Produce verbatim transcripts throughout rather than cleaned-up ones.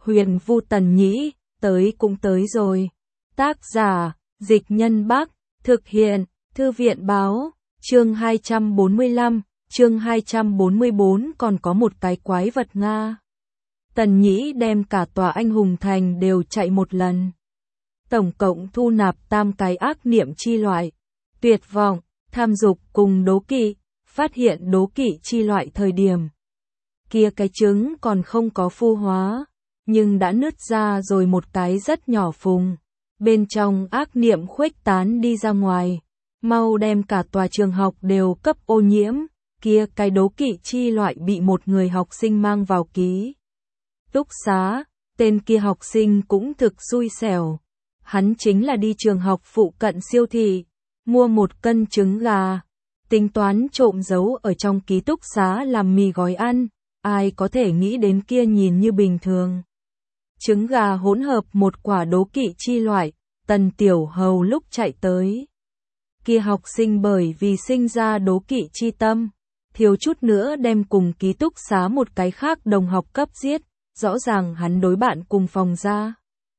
Huyền Vu Tần Nhĩ, tới cũng tới rồi. Tác giả, Dịch Nhân Bắc, thực hiện, Thư viện Báo, chương hai trăm bốn mươi lăm, chương hai trăm bốn mươi bốn còn có một cái quái vật Nga. Tần Nhĩ đem cả tòa Anh Hùng Thành đều chạy một lần. Tổng cộng thu nạp tam cái ác niệm chi loại, tuyệt vọng, tham dục cùng đố kỵ, phát hiện đố kỵ chi loại thời điểm. Kia cái trứng còn không có phu hóa, nhưng đã nứt ra rồi một cái rất nhỏ phùng. Bên trong ác niệm khuếch tán đi ra ngoài, mau đem cả tòa trường học đều cấp ô nhiễm, kia cái đố kỵ chi loại bị một người học sinh mang vào ký túc xá, tên kia học sinh cũng thực xui xẻo. Hắn chính là đi trường học phụ cận siêu thị, mua một cân trứng gà, tính toán trộm giấu ở trong ký túc xá làm mì gói ăn, ai có thể nghĩ đến kia nhìn như bình thường. Trứng gà hỗn hợp một quả đố kỵ chi loại, Tần Tiểu Hầu lúc chạy tới. Kia học sinh bởi vì sinh ra đố kỵ chi tâm, thiếu chút nữa đem cùng ký túc xá một cái khác đồng học cấp giết, rõ ràng hắn đối bạn cùng phòng ra.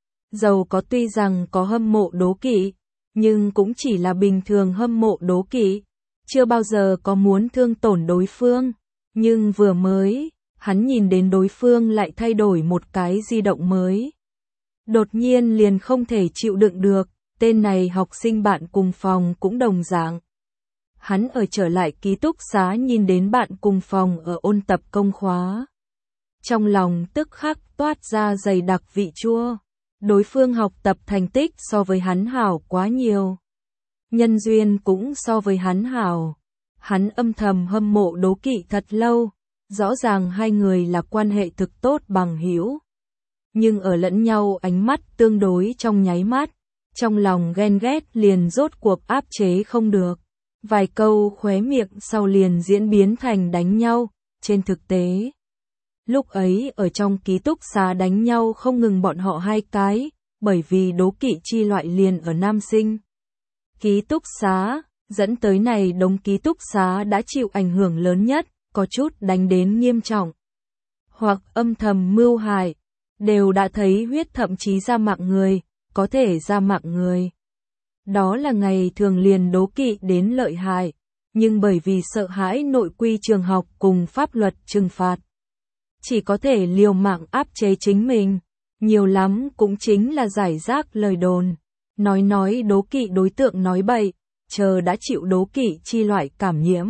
Dầu có tuy rằng có hâm mộ đố kỵ, nhưng cũng chỉ là bình thường hâm mộ đố kỵ, chưa bao giờ có muốn thương tổn đối phương. Nhưng vừa mới, hắn nhìn đến đối phương lại thay đổi một cái di động mới. Đột nhiên liền không thể chịu đựng được, tên này học sinh bạn cùng phòng cũng đồng dạng. Hắn ở trở lại ký túc xá nhìn đến bạn cùng phòng ở ôn tập công khóa. Trong lòng tức khắc toát ra dày đặc vị chua. Đối phương học tập thành tích so với hắn hảo quá nhiều. Nhân duyên cũng so với hắn hảo. Hắn âm thầm hâm mộ đố kỵ thật lâu. Rõ ràng hai người là quan hệ thực tốt bằng hữu. Nhưng ở lẫn nhau ánh mắt tương đối trong nháy mắt. Trong lòng ghen ghét liền rốt cuộc áp chế không được. Vài câu khóe miệng sau liền diễn biến thành đánh nhau. Trên thực tế, lúc ấy ở trong ký túc xá đánh nhau không ngừng bọn họ hai cái, bởi vì đố kỵ chi loại liền ở nam sinh ký túc xá, dẫn tới này đống ký túc xá đã chịu ảnh hưởng lớn nhất, có chút đánh đến nghiêm trọng, hoặc âm thầm mưu hại, đều đã thấy huyết thậm chí ra mạng người, có thể ra mạng người. Đó là ngày thường liền đố kỵ đến lợi hại, nhưng bởi vì sợ hãi nội quy trường học cùng pháp luật trừng phạt, chỉ có thể liều mạng áp chế chính mình, nhiều lắm cũng chính là giải rác lời đồn, nói nói đố kỵ đối tượng nói bậy, chờ đã chịu đố kỵ chi loại cảm nhiễm.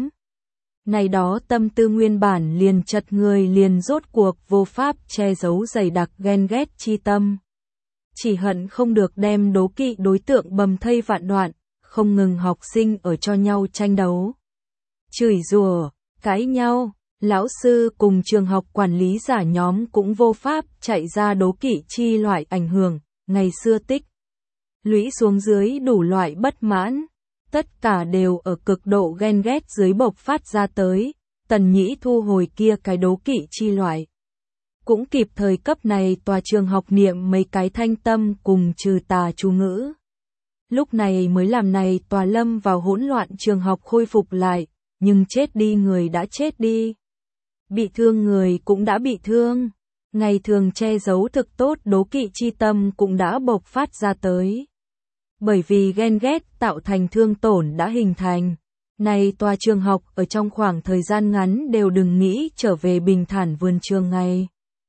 Này đó tâm tư nguyên bản liền chật người liền rốt cuộc vô pháp che giấu dày đặc ghen ghét chi tâm. Chỉ hận không được đem đố kỵ đối tượng bầm thây vạn đoạn, không ngừng học sinh ở cho nhau tranh đấu, chửi rủa, cãi nhau. Lão sư cùng trường học quản lý giả nhóm cũng vô pháp chạy ra đố kỵ chi loại ảnh hưởng, ngày xưa tích lũy xuống dưới đủ loại bất mãn, tất cả đều ở cực độ ghen ghét dưới bộc phát ra tới. Tần Nhĩ thu hồi kia cái đố kỵ chi loại, cũng kịp thời cấp này tòa trường học niệm mấy cái thanh tâm cùng trừ tà chú ngữ. Lúc này mới làm này tòa lâm vào hỗn loạn trường học khôi phục lại, nhưng chết đi người đã chết đi. Bị thương người cũng đã bị thương, ngày thường che giấu thực tốt đố kỵ chi tâm cũng đã bộc phát ra tới. Bởi vì ghen ghét tạo thành thương tổn đã hình thành, này tòa trường học ở trong khoảng thời gian ngắn đều đừng nghĩ trở về bình thản vườn trường ngày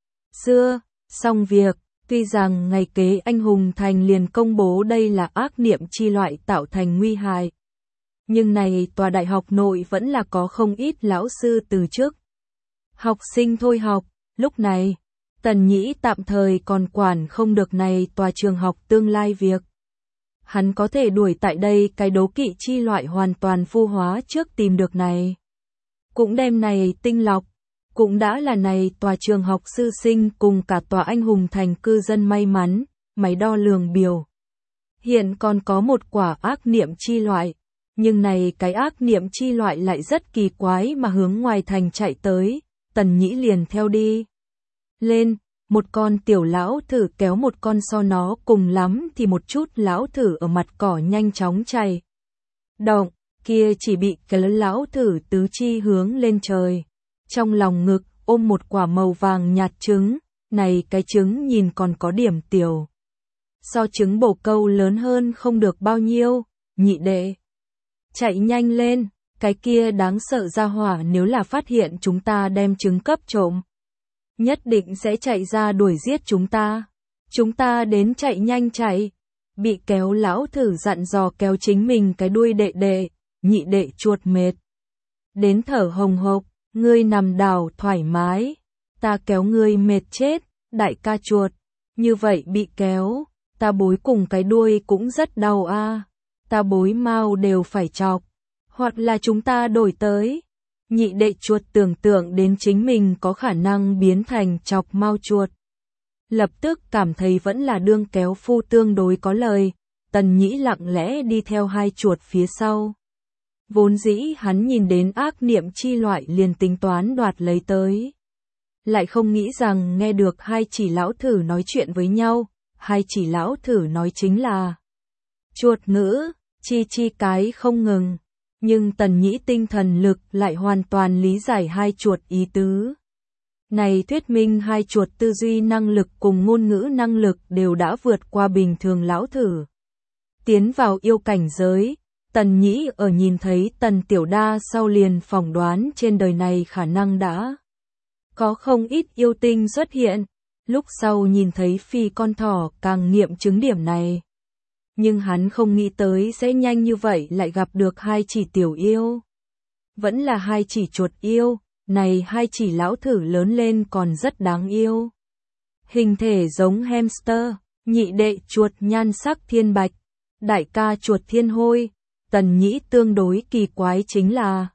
xưa. Xong việc, tuy rằng ngày kế Anh Hùng Thành liền công bố đây là ác niệm chi loại tạo thành nguy hại, nhưng này tòa đại học nội vẫn là có không ít lão sư từ chức. Học sinh thôi học, lúc này, Tần Nhĩ tạm thời còn quản không được này tòa trường học tương lai việc. Hắn có thể đuổi tại đây cái đố kỵ chi loại hoàn toàn phu hóa trước tìm được này. Cũng đem này tinh lọc, cũng đã là này tòa trường học sư sinh cùng cả tòa Anh Hùng Thành cư dân may mắn, máy đo lường biểu. Hiện còn có một quả ác niệm chi loại, nhưng này cái ác niệm chi loại lại rất kỳ quái mà hướng ngoài thành chạy tới. Tần Nhĩ liền theo đi lên, một con tiểu lão thử kéo một con so nó cùng lắm thì một chút lão thử ở mặt cỏ nhanh chóng chạy. Động, kia chỉ bị cái lớn lão thử tứ chi hướng lên trời. Trong lòng ngực ôm một quả màu vàng nhạt trứng, này cái trứng nhìn còn có điểm tiểu. So trứng bồ câu lớn hơn không được bao nhiêu, nhị đệ. Chạy nhanh lên, cái kia đáng sợ ra hỏa nếu là phát hiện chúng ta đem trứng cấp trộm. Nhất định sẽ chạy ra đuổi giết chúng ta. Chúng ta đến chạy nhanh chạy. Bị kéo lão thử dặn dò kéo chính mình cái đuôi đệ đệ, nhị đệ chuột mệt. Đến thở hồng hộc, ngươi nằm đảo thoải mái. Ta kéo ngươi mệt chết, đại ca chuột. Như vậy bị kéo, ta bối cùng cái đuôi cũng rất đau a. À. Ta bối mau đều phải chọc. Hoặc là chúng ta đổi tới. Nhị đệ chuột tưởng tượng đến chính mình có khả năng biến thành chọc mau chuột. Lập tức cảm thấy vẫn là đương kéo phu tương đối có lời, Tần Nhĩ lặng lẽ đi theo hai chuột phía sau. Vốn dĩ hắn nhìn đến ác niệm chi loại liền tính toán đoạt lấy tới. Lại không nghĩ rằng nghe được hai chỉ lão thử nói chuyện với nhau, hai chỉ lão thử nói chính là chuột ngữ, chi chi cái không ngừng. Nhưng Tần Nhĩ tinh thần lực lại hoàn toàn lý giải hai chuột ý tứ. Này thuyết minh hai chuột tư duy năng lực cùng ngôn ngữ năng lực đều đã vượt qua bình thường lão thử. Tiến vào yêu cảnh giới, Tần Nhĩ ở nhìn thấy Tần Tiểu Đa sau liền phỏng đoán trên đời này khả năng đã có không ít yêu tinh xuất hiện, lúc sau nhìn thấy phi con thỏ càng nghiệm chứng điểm này. Nhưng hắn không nghĩ tới sẽ nhanh như vậy lại gặp được hai chỉ tiểu yêu. Vẫn là hai chỉ chuột yêu, này hai chỉ lão thử lớn lên còn rất đáng yêu. Hình thể giống hamster, nhị đệ chuột nhan sắc thiên bạch, đại ca chuột thiên hôi. Tần Nhĩ tương đối kỳ quái chính là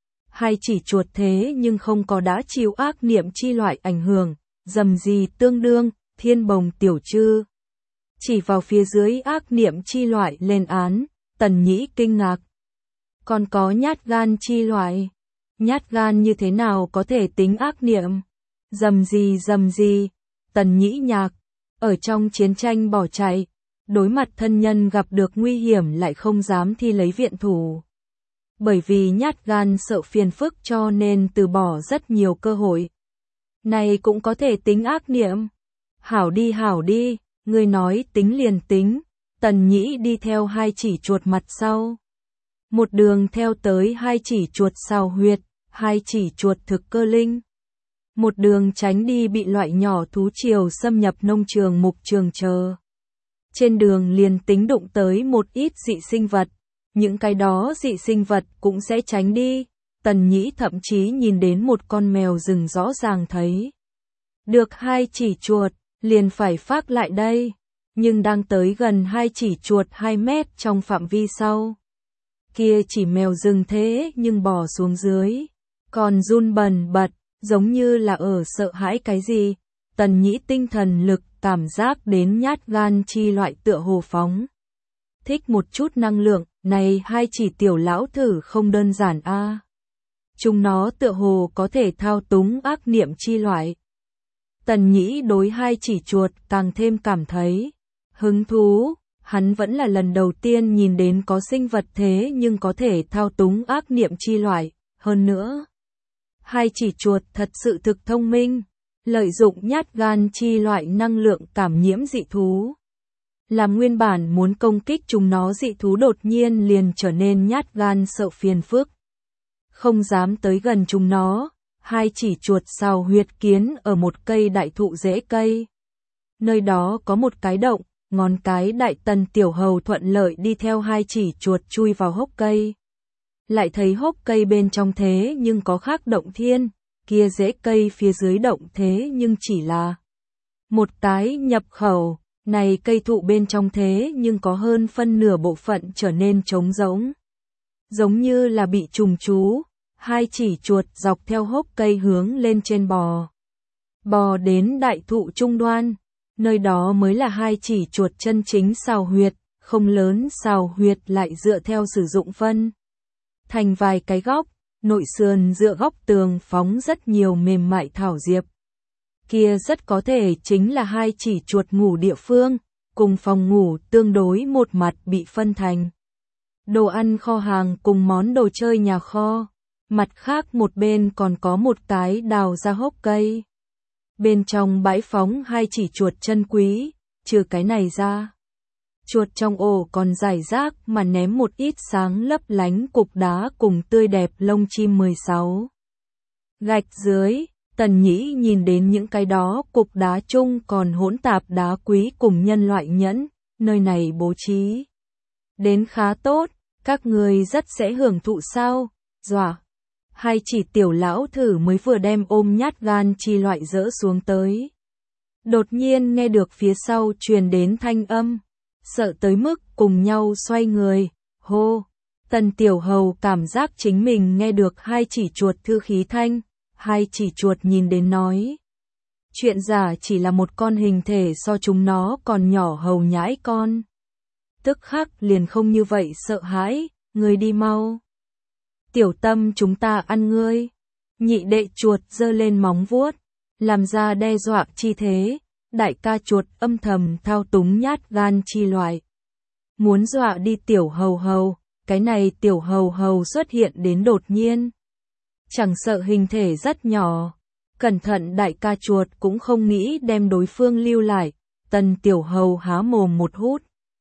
hai chỉ chuột thế nhưng không có đã chịu ác niệm chi loại ảnh hưởng, dầm gì tương đương, thiên bồng tiểu trư. Chỉ vào phía dưới ác niệm chi loại lên án, Tần Nhĩ kinh ngạc. Còn có nhát gan chi loại. Nhát gan như thế nào có thể tính ác niệm? Dầm gì dầm gì, Tần Nhĩ nhạc. Ở trong chiến tranh bỏ chạy, đối mặt thân nhân gặp được nguy hiểm lại không dám thi lấy viện thủ. Bởi vì nhát gan sợ phiền phức cho nên từ bỏ rất nhiều cơ hội. Này cũng có thể tính ác niệm. Hảo đi hảo đi. Người nói tính liền tính, Tần Nhĩ đi theo hai chỉ chuột mặt sau. Một đường theo tới hai chỉ chuột xào huyệt, hai chỉ chuột thực cơ linh. Một đường tránh đi bị loại nhỏ thú triều xâm nhập nông trường mục trường chờ. Trên đường liền tính đụng tới một ít dị sinh vật, những cái đó dị sinh vật cũng sẽ tránh đi. Tần Nhĩ thậm chí nhìn đến một con mèo rừng rõ ràng thấy. Được hai chỉ chuột. Liền phải phát lại đây, nhưng đang tới gần hai chỉ chuột hai mét trong phạm vi sau. Kia chỉ mèo rừng thế nhưng bò xuống dưới, còn run bần bật, giống như là ở sợ hãi cái gì. Tần Nhĩ tinh thần lực cảm giác đến nhát gan chi loại tựa hồ phóng. Thích một chút năng lượng, này hai chỉ tiểu lão thử không đơn giản a. À. Chúng nó tựa hồ có thể thao túng ác niệm chi loại. Tần Nhĩ đối hai chỉ chuột càng thêm cảm thấy hứng thú, hắn vẫn là lần đầu tiên nhìn đến có sinh vật thế nhưng có thể thao túng ác niệm chi loại, hơn nữa. Hai chỉ chuột thật sự thực thông minh, lợi dụng nhát gan chi loại năng lượng cảm nhiễm dị thú. Làm nguyên bản muốn công kích chúng nó dị thú đột nhiên liền trở nên nhát gan sợ phiền phức. Không dám tới gần chúng nó. Hai chỉ chuột xào huyệt kiến ở một cây đại thụ rễ cây. Nơi đó có một cái động, ngón cái đại Tần Tiểu Hầu thuận lợi đi theo hai chỉ chuột chui vào hốc cây. Lại thấy hốc cây bên trong thế nhưng có khác động thiên, kia rễ cây phía dưới động thế nhưng chỉ là một cái nhập khẩu, này cây thụ bên trong thế nhưng có hơn phân nửa bộ phận trở nên trống rỗng. Giống như là bị trùng trú. Hai chỉ chuột dọc theo hốc cây hướng lên trên bò. Bò đến đại thụ trung đoan, nơi đó mới là hai chỉ chuột chân chính xào huyệt, không lớn xào huyệt lại dựa theo sử dụng phân. Thành vài cái góc, nội sườn dựa góc tường phóng rất nhiều mềm mại thảo diệp. Kia rất có thể chính là hai chỉ chuột ngủ địa phương, cùng phòng ngủ tương đối một mặt bị phân thành. Đồ ăn kho hàng cùng món đồ chơi nhà kho. Mặt khác một bên còn có một cái đào ra hốc cây. bên trong bãi phóng hai chỉ chuột chân quý, trừ cái này ra. Chuột trong ổ còn rải rác mà ném một ít sáng lấp lánh cục đá cùng tươi đẹp lông chim mười sáu. Gạch dưới, Tần Nhĩ nhìn đến những cái đó cục đá chung còn hỗn tạp đá quý cùng nhân loại nhẫn, nơi này bố trí đến khá tốt, các người rất sẽ hưởng thụ sao, dọa. Hai chỉ tiểu lão thử mới vừa đem ôm nhát gan chi loại dỡ xuống tới. Đột nhiên nghe được phía sau truyền đến thanh âm, sợ tới mức cùng nhau xoay người, hô. Tần Tiểu Hầu cảm giác chính mình nghe được hai chỉ chuột thư khí thanh, hai chỉ chuột nhìn đến nói. Chuyện giả chỉ là một con hình thể so chúng nó còn nhỏ hầu nhãi con. Tức khắc liền không như vậy sợ hãi, người đi mau. Tiểu Tâm chúng ta ăn ngươi. Nhị đệ chuột giơ lên móng vuốt, làm ra đe dọa chi thế, đại ca chuột âm thầm thao túng nhát gan chi loại. Muốn dọa đi Tiểu Hầu Hầu, cái này Tiểu Hầu Hầu xuất hiện đến đột nhiên. Chẳng sợ hình thể rất nhỏ, cẩn thận đại ca chuột cũng không nghĩ đem đối phương lưu lại, Tần Tiểu Hầu há mồm một hút.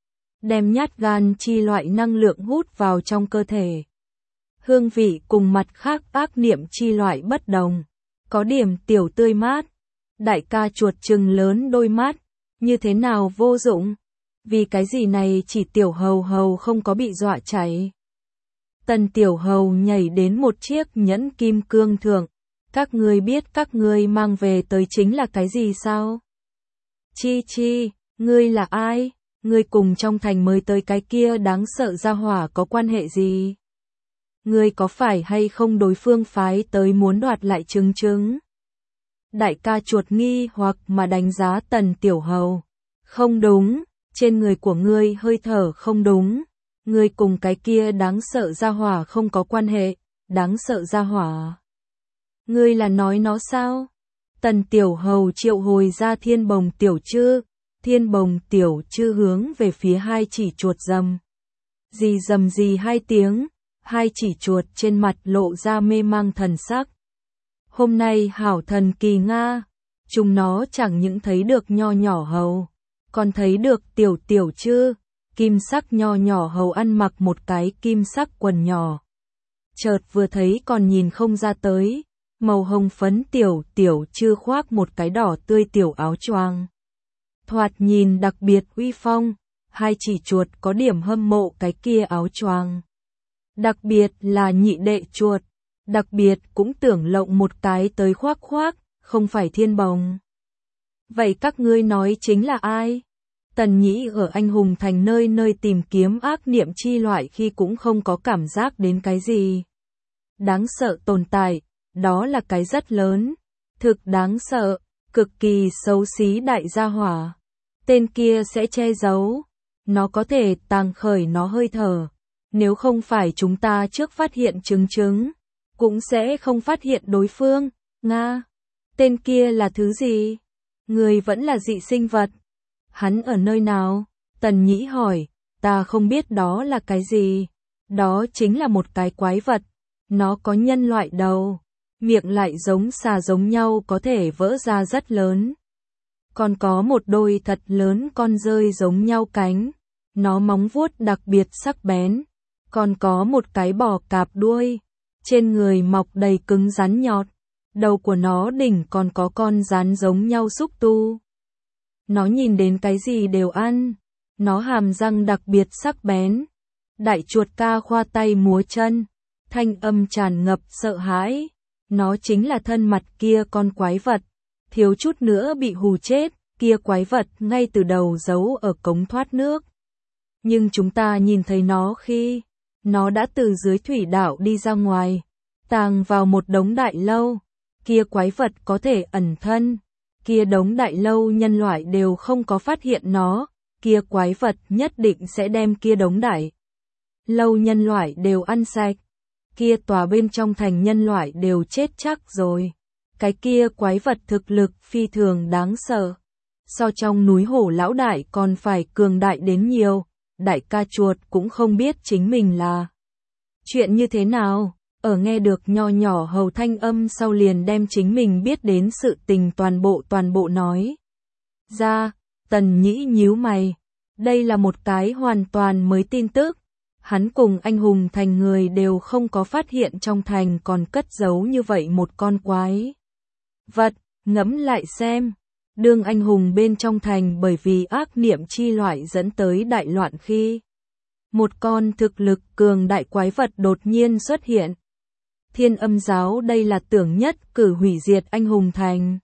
Đem nhát gan chi loại năng lượng hút vào trong cơ thể. Hương vị cùng mặt khác ác niệm chi loại bất đồng, có điểm tiểu tươi mát. Đại ca chuột trừng lớn đôi mắt, như thế nào vô dụng? Vì cái gì này chỉ Tiểu Hầu Hầu không có bị dọa cháy. Tần Tiểu Hầu nhảy đến một chiếc nhẫn kim cương thượng, các ngươi biết các ngươi mang về tới chính là cái gì sao? Chi chi, ngươi là ai? Ngươi cùng trong thành mới tới cái kia đáng sợ gia hỏa có quan hệ gì? Ngươi có phải hay không đối phương phái tới muốn đoạt lại trứng trứng? Đại ca chuột nghi hoặc mà đánh giá Tần Tiểu Hầu. Không đúng, trên người của ngươi hơi thở không đúng. Ngươi cùng cái kia đáng sợ gia hỏa không có quan hệ, đáng sợ gia hỏa. Ngươi là nói nó sao? Tần Tiểu Hầu triệu hồi ra thiên bồng tiểu chư, thiên bồng tiểu chư hướng về phía hai chỉ chuột rầm. Gì rầm gì hai tiếng, hai chỉ chuột trên mặt lộ ra mê mang thần sắc. Hôm nay hảo thần kỳ Nga, chúng nó chẳng những thấy được nho nhỏ hầu, còn thấy được tiểu tiểu chư, kim sắc nho nhỏ hầu ăn mặc một cái kim sắc quần nhỏ. Chợt vừa thấy còn nhìn không ra tới, màu hồng phấn tiểu tiểu chư khoác một cái đỏ tươi tiểu áo choàng. Thoạt nhìn đặc biệt uy phong, hai chỉ chuột có điểm hâm mộ cái kia áo choàng. Đặc biệt là nhị đệ chuột, đặc biệt cũng tưởng lộng một cái tới khoác khoác, không phải thiên bồng. Vậy các ngươi nói chính là ai? Tần Nhĩ ở Anh Hùng Thành nơi nơi tìm kiếm ác niệm chi loại khi cũng không có cảm giác đến cái gì đáng sợ tồn tại, đó là cái rất lớn, thực đáng sợ, cực kỳ xấu xí đại gia hỏa. Tên kia sẽ che giấu, nó có thể tàng khởi nó hơi thở, nếu không phải chúng ta trước phát hiện chứng chứng, cũng sẽ không phát hiện đối phương. Nga, tên kia là thứ gì? Người vẫn là dị sinh vật. Hắn ở nơi nào? Tần Nhĩ hỏi, ta không biết đó là cái gì. Đó chính là một cái quái vật. Nó có nhân loại đầu, miệng lại giống xà giống nhau có thể vỡ ra rất lớn. Còn có một đôi thật lớn con rơi giống nhau cánh. Nó móng vuốt đặc biệt sắc bén. Còn có một cái bò cạp đuôi. Trên người mọc đầy cứng rắn nhọt. Đầu của nó đỉnh còn có con rắn giống nhau xúc tu. Nó nhìn đến cái gì đều ăn. Nó hàm răng đặc biệt sắc bén. Đại chuột ca khoa tay múa chân. Thanh âm tràn ngập sợ hãi. Nó chính là thân mặt kia con quái vật. Thiếu chút nữa bị hù chết. Kia quái vật ngay từ đầu giấu ở cống thoát nước. Nhưng chúng ta nhìn thấy nó khi nó đã từ dưới thủy đảo đi ra ngoài, tàng vào một đống đại lâu. Kia quái vật có thể ẩn thân. Kia đống đại lâu nhân loại đều không có phát hiện nó. Kia quái vật nhất định sẽ đem kia đống đại lâu nhân loại đều ăn sạch. Kia tòa bên trong thành nhân loại đều chết chắc rồi. Cái kia quái vật thực lực phi thường đáng sợ. So trong núi hổ lão đại còn phải cường đại đến nhiều. Đại ca chuột cũng không biết chính mình là chuyện như thế nào. Ở nghe được nho nhỏ hầu thanh âm sau liền đem chính mình biết đến sự tình toàn bộ toàn bộ nói ra. Tần Nhĩ nhíu mày, đây là một cái hoàn toàn mới tin tức. Hắn cùng anh hùng thành người đều không có phát hiện trong thành còn cất giấu như vậy một con quái vật. Ngẫm lại xem, đương anh hùng bên trong thành bởi vì ác niệm chi loại dẫn tới đại loạn khi một con thực lực cường đại quái vật đột nhiên xuất hiện. Thiên Âm giáo đây là tưởng nhất cử hủy diệt anh hùng thành.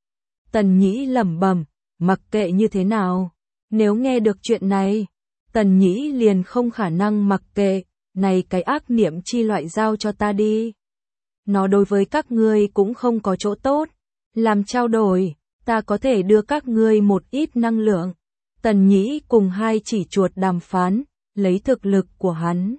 Tần Nhĩ lẩm bẩm, mặc kệ như thế nào, nếu nghe được chuyện này, Tần Nhĩ liền không khả năng mặc kệ, này cái ác niệm chi loại giao cho ta đi. Nó đối với các ngươi cũng không có chỗ tốt, làm trao đổi, ta có thể đưa các ngươi một ít năng lượng. Tần Nhĩ cùng hai chỉ chuột đàm phán, lấy thực lực của hắn.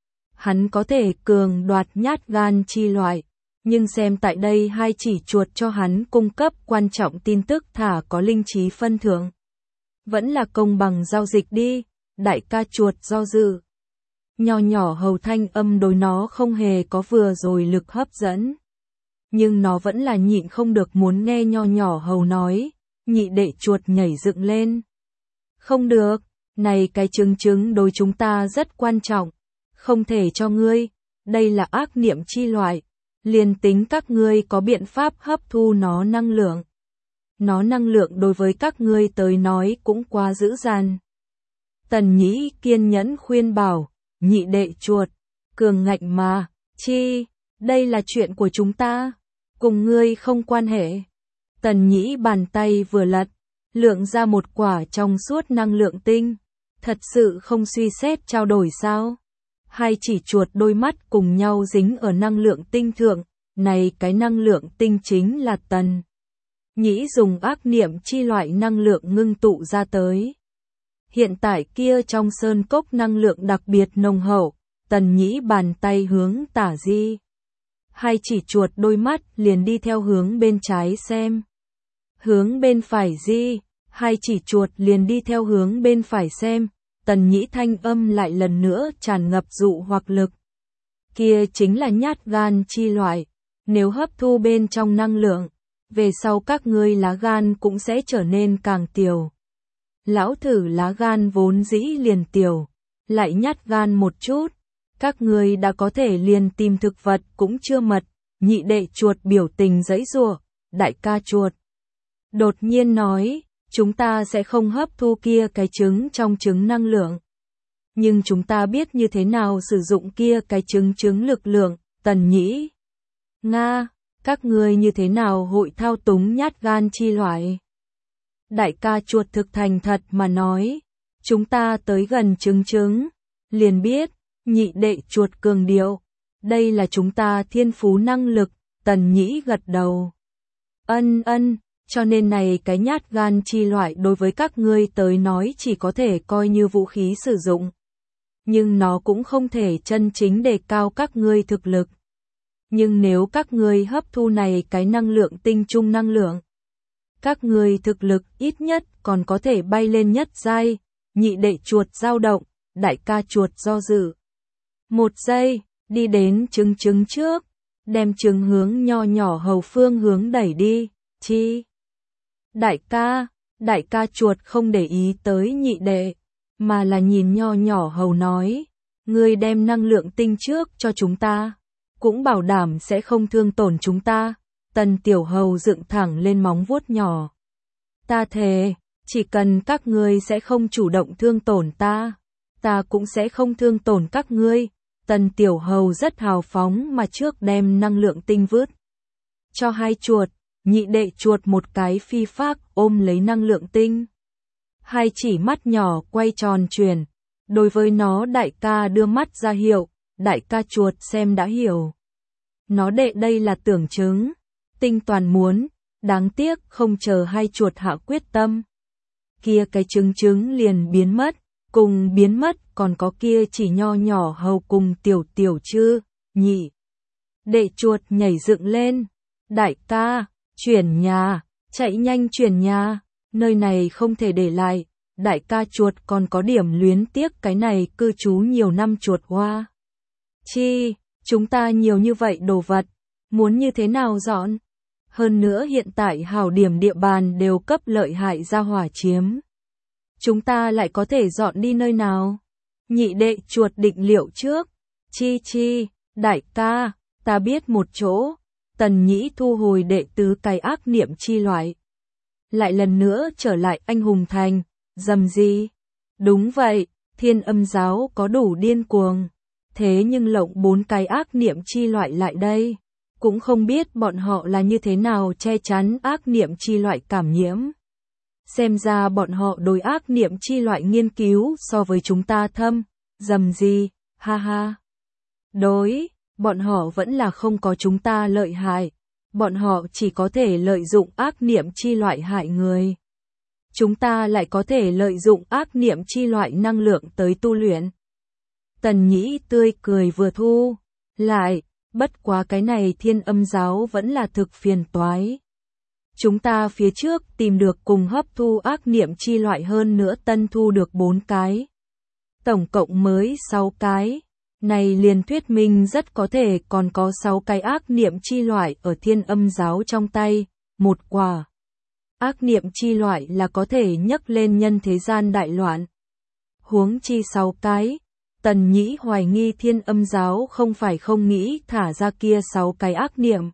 Hắn có thể cường đoạt nhát gan chi loại, nhưng xem tại đây hai chỉ chuột cho hắn cung cấp quan trọng tin tức thả có linh trí phân thưởng. Vẫn là công bằng giao dịch đi, đại ca chuột do dự. Nho nhỏ hầu thanh âm đối nó không hề có vừa rồi lực hấp dẫn. Nhưng nó vẫn là nhịn không được muốn nghe nho nhỏ hầu nói, nhị đệ chuột nhảy dựng lên. Không được, này cái trứng trứng đối chúng ta rất quan trọng, không thể cho ngươi, đây là ác niệm chi loại, liền tính các ngươi có biện pháp hấp thu nó năng lượng. Nó năng lượng đối với các ngươi tới nói cũng quá dữ dằn. Tần Nhĩ kiên nhẫn khuyên bảo, nhị đệ chuột, cường ngạnh mà, chi, đây là chuyện của chúng ta, cùng ngươi không quan hệ. Tần Nhĩ bàn tay vừa lật, lượng ra một quả trong suốt năng lượng tinh, thật sự không suy xét trao đổi sao? Hai chỉ chuột đôi mắt cùng nhau dính ở năng lượng tinh thượng, này cái năng lượng tinh chính là Tần Nhĩ dùng ác niệm chi loại năng lượng ngưng tụ ra tới. Hiện tại kia trong sơn cốc năng lượng đặc biệt nồng hậu, Tần Nhĩ bàn tay hướng tả di. Hai chỉ chuột đôi mắt liền đi theo hướng bên trái xem. Hướng bên phải di, hai chỉ chuột liền đi theo hướng bên phải xem. Tần Nhĩ thanh âm lại lần nữa tràn ngập dụ hoặc lực. Kia chính là nhát gan chi loại, nếu hấp thu bên trong năng lượng, về sau các ngươi lá gan cũng sẽ trở nên càng tiểu. Lão thử lá gan vốn dĩ liền tiểu, lại nhát gan một chút, các ngươi đã có thể liền tìm thực vật cũng chưa mật. Nhị đệ chuột biểu tình giãy giụa, đại ca chuột đột nhiên nói, chúng ta sẽ không hấp thu kia cái trứng trong trứng năng lượng. Nhưng chúng ta biết như thế nào sử dụng kia cái trứng trứng lực lượng. Tần Nhĩ, Nga, các ngươi như thế nào hội thao túng nhát gan chi loại? Đại ca chuột thực thành thật mà nói, chúng ta tới gần trứng trứng, liền biết, nhị đệ chuột cường điệu, đây là chúng ta thiên phú năng lực. Tần Nhĩ gật đầu. Ân ân, cho nên này cái nhát gan chi loại đối với các ngươi tới nói chỉ có thể coi như vũ khí sử dụng. Nhưng nó cũng không thể chân chính đề cao các ngươi thực lực. Nhưng nếu các ngươi hấp thu này cái năng lượng tinh trung năng lượng, các ngươi thực lực ít nhất còn có thể bay lên nhất giai. Nhị đệ chuột dao động, đại ca chuột do dự. Một giây, đi đến trứng trứng trước, đem trứng hướng nho nhỏ hầu phương hướng đẩy đi. Chi? Đại ca, đại ca chuột không để ý tới nhị đệ, mà là nhìn nho nhỏ hầu nói, ngươi đem năng lượng tinh trước cho chúng ta, cũng bảo đảm sẽ không thương tổn chúng ta. Tần tiểu hầu dựng thẳng lên móng vuốt nhỏ. Ta thề, chỉ cần các ngươi sẽ không chủ động thương tổn ta, ta cũng sẽ không thương tổn các ngươi. Tần tiểu hầu rất hào phóng mà trước đem năng lượng tinh vứt cho hai chuột. Nhị đệ chuột một cái phi phác ôm lấy năng lượng tinh. Hai chỉ mắt nhỏ quay tròn chuyển. Đối với nó đại ca đưa mắt ra hiệu, đại ca chuột xem đã hiểu. Nó đệ đây là tưởng chứng, tinh toàn muốn, đáng tiếc không chờ hai chuột hạ quyết tâm. Kia cái trứng trứng liền biến mất, cùng biến mất còn có kia chỉ nho nhỏ hầu cùng tiểu tiểu chư. Nhị đệ chuột nhảy dựng lên, đại ca, chuyển nhà, chạy nhanh chuyển nhà, nơi này không thể để lại. Đại ca chuột còn có điểm luyến tiếc cái này cư trú nhiều năm chuột hoa. Chi, Chúng ta nhiều như vậy đồ vật, muốn như thế nào dọn? Hơn nữa hiện tại hảo điểm địa bàn đều cấp lợi hại ra hỏa chiếm. Chúng ta lại có thể dọn đi nơi nào? Nhị đệ chuột định liệu trước. Chi chi, đại ca, ta biết một chỗ. Tần Nhĩ thu hồi đệ tứ cái ác niệm chi loại. Lại lần nữa trở lại anh hùng thành, dầm gì? Đúng vậy, Thiên Âm giáo có đủ điên cuồng. Thế nhưng lộng bốn cái ác niệm chi loại lại đây. Cũng không biết bọn họ là như thế nào che chắn ác niệm chi loại cảm nhiễm. Xem ra bọn họ đối ác niệm chi loại nghiên cứu so với chúng ta thâm, dầm gì, ha ha. Đối, bọn họ vẫn là không có chúng ta lợi hại, bọn họ chỉ có thể lợi dụng ác niệm chi loại hại người. Chúng ta lại có thể lợi dụng ác niệm chi loại năng lượng tới tu luyện. Tần Nhĩ tươi cười vừa thu, lại, bất quá cái này Thiên Âm giáo vẫn là thực phiền toái. Chúng ta phía trước tìm được cùng hấp thu ác niệm chi loại hơn nữa tân thu được bốn cái. Tổng cộng mới sáu cái. Này liền thuyết minh rất có thể còn có sáu cái ác niệm chi loại ở Thiên Âm giáo trong tay, một quả. Ác niệm chi loại là có thể nhấc lên nhân thế gian đại loạn. Huống chi sáu cái. Tần Nhĩ hoài nghi Thiên Âm giáo không phải không nghĩ thả ra kia sáu cái ác niệm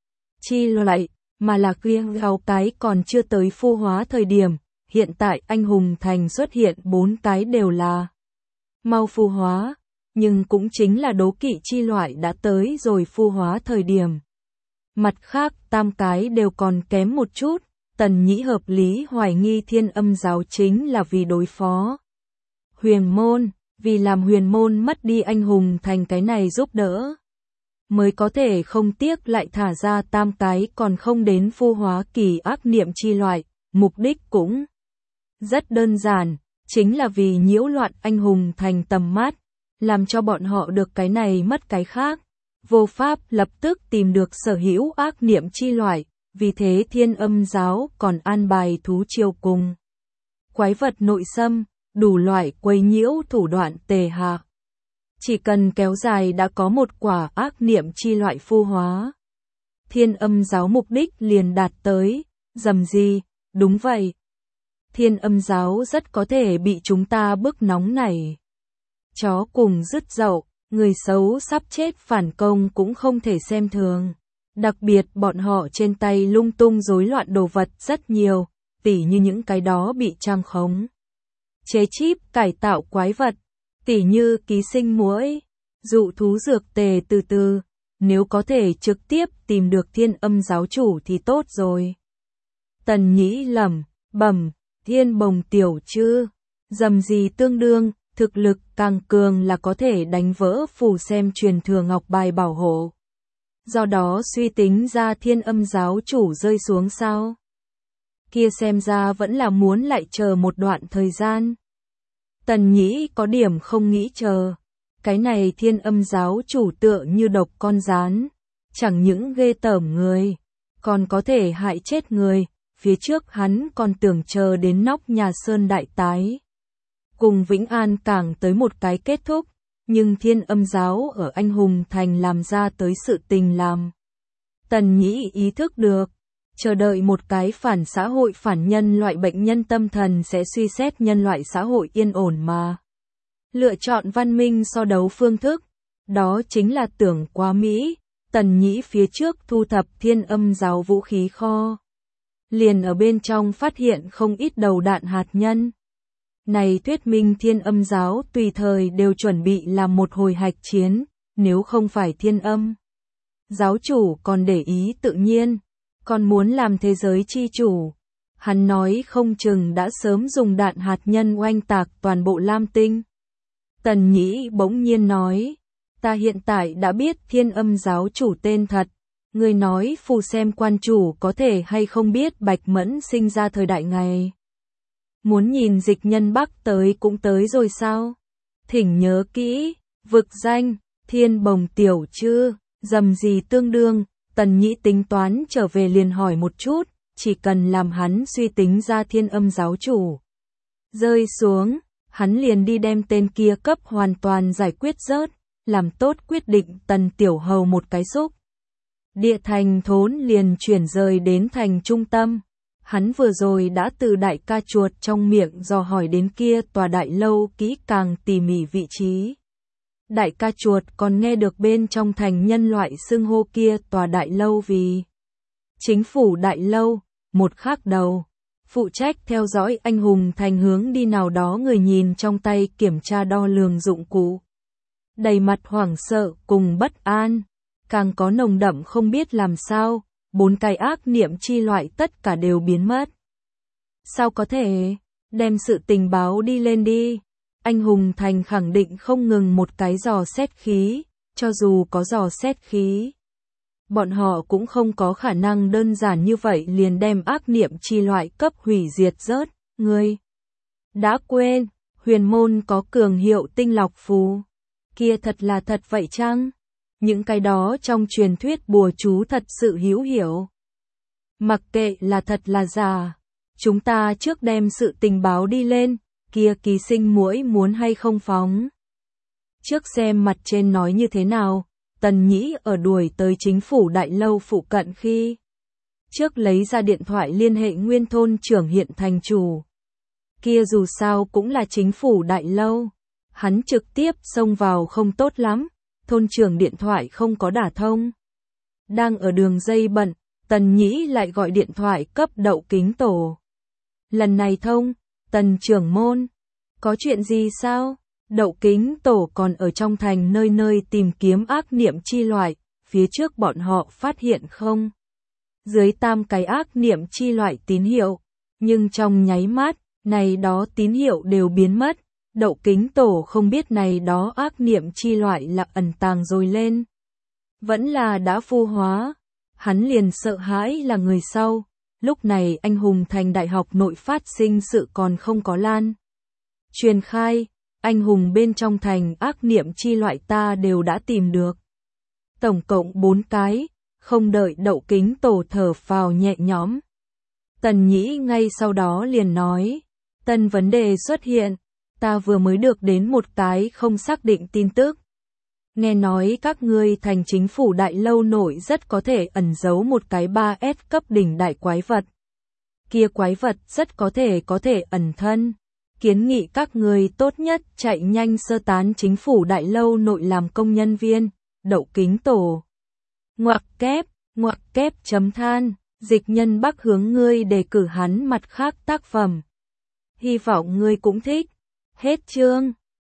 chi loại, mà là kia sáu cái còn chưa tới phu hóa thời điểm, hiện tại anh hùng thành xuất hiện bốn cái đều là mau phu hóa, nhưng cũng chính là đố kỵ chi loại đã tới rồi phu hóa thời điểm. Mặt khác tam cái đều còn kém một chút, Tần Nhĩ hợp lý hoài nghi Thiên Âm giáo chính là vì đối phó huyền môn, vì làm huyền môn mất đi anh hùng thành cái này giúp đỡ. Mới có thể không tiếc lại thả ra tam cái còn không đến phu hóa kỳ ác niệm chi loại, mục đích cũng rất đơn giản, chính là vì nhiễu loạn anh hùng thành tầm mắt, làm cho bọn họ được cái này mất cái khác, vô pháp lập tức tìm được sở hữu ác niệm chi loại, vì thế Thiên Âm giáo còn an bài thú triều cùng quái vật nội xâm, đủ loại quấy nhiễu thủ đoạn tề hạ. Chỉ cần kéo dài đã có một quả ác niệm chi loại phu hóa. Thiên Âm giáo mục đích liền đạt tới, dầm gì, đúng vậy. Thiên Âm giáo rất có thể bị chúng ta bức nóng này. Chó cùng dứt dậu, người xấu sắp chết phản công cũng không thể xem thường. Đặc biệt bọn họ trên tay lung tung rối loạn đồ vật rất nhiều, tỉ như những cái đó bị trang khống. Chế chip cải tạo quái vật, tỉ như ký sinh muỗi, dụ thú dược tề từ từ, nếu có thể trực tiếp tìm được Thiên Âm giáo chủ thì tốt rồi. Tần Nhĩ lẩm bẩm, Thiên Bồng tiểu chư, dầm gì tương đương, thực lực càng cường là có thể đánh vỡ phù xem truyền thừa ngọc bài bảo hộ. Do đó suy tính ra Thiên Âm giáo chủ rơi xuống sao? Kia xem ra vẫn là muốn lại chờ một đoạn thời gian. Tần Nhĩ có điểm không nghĩ chờ. Cái này Thiên Âm giáo chủ tựa như độc con gián. Chẳng những ghê tởm người, còn có thể hại chết người. Phía trước hắn còn tưởng chờ đến nóc nhà sơn đại tái. Cùng Vĩnh An càng tới một cái kết thúc. Nhưng Thiên Âm giáo ở anh hùng thành làm ra tới sự tình làm. Tần Nhĩ ý thức được. Chờ đợi một cái phản xã hội phản nhân loại bệnh nhân tâm thần sẽ suy xét nhân loại xã hội yên ổn mà. Lựa chọn văn minh so đấu phương thức. Đó chính là tưởng quá Mỹ. Tần Nhĩ phía trước thu thập Thiên Âm giáo vũ khí kho. Liền ở bên trong phát hiện không ít đầu đạn hạt nhân. Này thuyết minh Thiên Âm giáo tùy thời đều chuẩn bị làm một hồi hạch chiến, nếu không phải Thiên Âm giáo chủ còn để ý tự nhiên, còn muốn làm thế giới chi chủ. Hắn nói không chừng đã sớm dùng đạn hạt nhân oanh tạc toàn bộ Lam Tinh. Tần Nhĩ bỗng nhiên nói, ta hiện tại đã biết Thiên Âm giáo chủ tên thật, người nói phù xem quan chủ có thể hay không biết Bạch Mẫn sinh ra thời đại ngày. Muốn nhìn dịch nhân Bắc tới cũng tới rồi sao? Thỉnh nhớ kỹ, vực danh, Thiên Bồng tiểu chư, dầm gì tương đương. Tần Nhĩ tính toán trở về liền hỏi một chút, chỉ cần làm hắn suy tính ra Thiên Âm giáo chủ rơi xuống, hắn liền đi đem tên kia cấp hoàn toàn giải quyết rớt. làm tốt quyết định Tần Tiểu Hầu một cái xúc. Địa thành thốn liền chuyển rời đến thành trung tâm. Hắn vừa rồi đã từ đại ca chuột trong miệng dò hỏi đến kia tòa đại lâu kỹ càng tỉ mỉ vị trí. Đại ca chuột còn nghe được bên trong thành nhân loại xưng hô kia tòa đại lâu vì chính phủ đại lâu, một khác đầu. Phụ trách theo dõi anh hùng thành hướng đi nào đó người nhìn trong tay kiểm tra đo lường dụng cụ. Đầy mặt hoảng sợ cùng bất an, càng có nồng đậm không biết làm sao, bốn cái ác niệm chi loại tất cả đều biến mất. Sao có thể, đem sự tình báo đi lên đi. Anh hùng thành khẳng định không ngừng một cái dò xét khí, cho dù có dò xét khí. Bọn họ cũng không có khả năng đơn giản như vậy liền đem ác niệm chi loại cấp hủy diệt rớt. Ngươi đã quên, huyền môn có cường hiệu tinh lọc phù. Kia thật là thật vậy chăng? Những cái đó trong truyền thuyết bùa chú thật sự hữu hiểu. Mặc kệ là thật là giả, chúng ta trước đem sự tình báo đi lên, kia ký sinh muỗi muốn hay không phóng. Trước xem mặt trên nói như thế nào. Tần Nhĩ ở đuổi tới chính phủ đại lâu phụ cận khi trước lấy ra điện thoại liên hệ nguyên thôn trưởng hiện thành chủ. Kia dù sao cũng là chính phủ đại lâu. Hắn trực tiếp xông vào không tốt lắm, thôn trưởng điện thoại không có đả thông. Đang ở đường dây bận, Tần Nhĩ lại gọi điện thoại cấp Đậu Kính Tổ. Lần này thông, Tần trưởng môn, có chuyện gì sao? Đậu Kính Tổ còn ở trong thành nơi nơi tìm kiếm ác niệm chi loại, phía trước bọn họ phát hiện không? Dưới tam cái ác niệm chi loại tín hiệu, nhưng trong nháy mắt, này đó tín hiệu đều biến mất. Đậu Kính Tổ không biết này đó ác niệm chi loại là ẩn tàng rồi lên. Vẫn là đã phu hóa. Hắn liền sợ hãi là người sau. Lúc này anh hùng thành đại học nội phát sinh sự còn không có lan. Truyền khai, anh hùng bên trong thành ác niệm chi loại ta đều đã tìm được. Tổng cộng bốn cái, không đợi Đậu Kính Tổ thở phào nhẹ nhõm. Tần Nhĩ ngay sau đó liền nói, tân vấn đề xuất hiện. Ta vừa mới được đến một cái không xác định tin tức. Nghe nói các ngươi thành chính phủ đại lâu nội rất có thể ẩn giấu một cái ba S cấp đỉnh đại quái vật. Kia quái vật rất có thể có thể ẩn thân. Kiến nghị các ngươi tốt nhất chạy nhanh sơ tán chính phủ đại lâu nội làm công nhân viên. Đậu Kính Tổ. Ngoặc kép, ngoặc kép chấm than, dịch nhân Bắc hướng ngươi đề cử hắn mặt khác tác phẩm. Hy vọng ngươi cũng thích. Hết chương.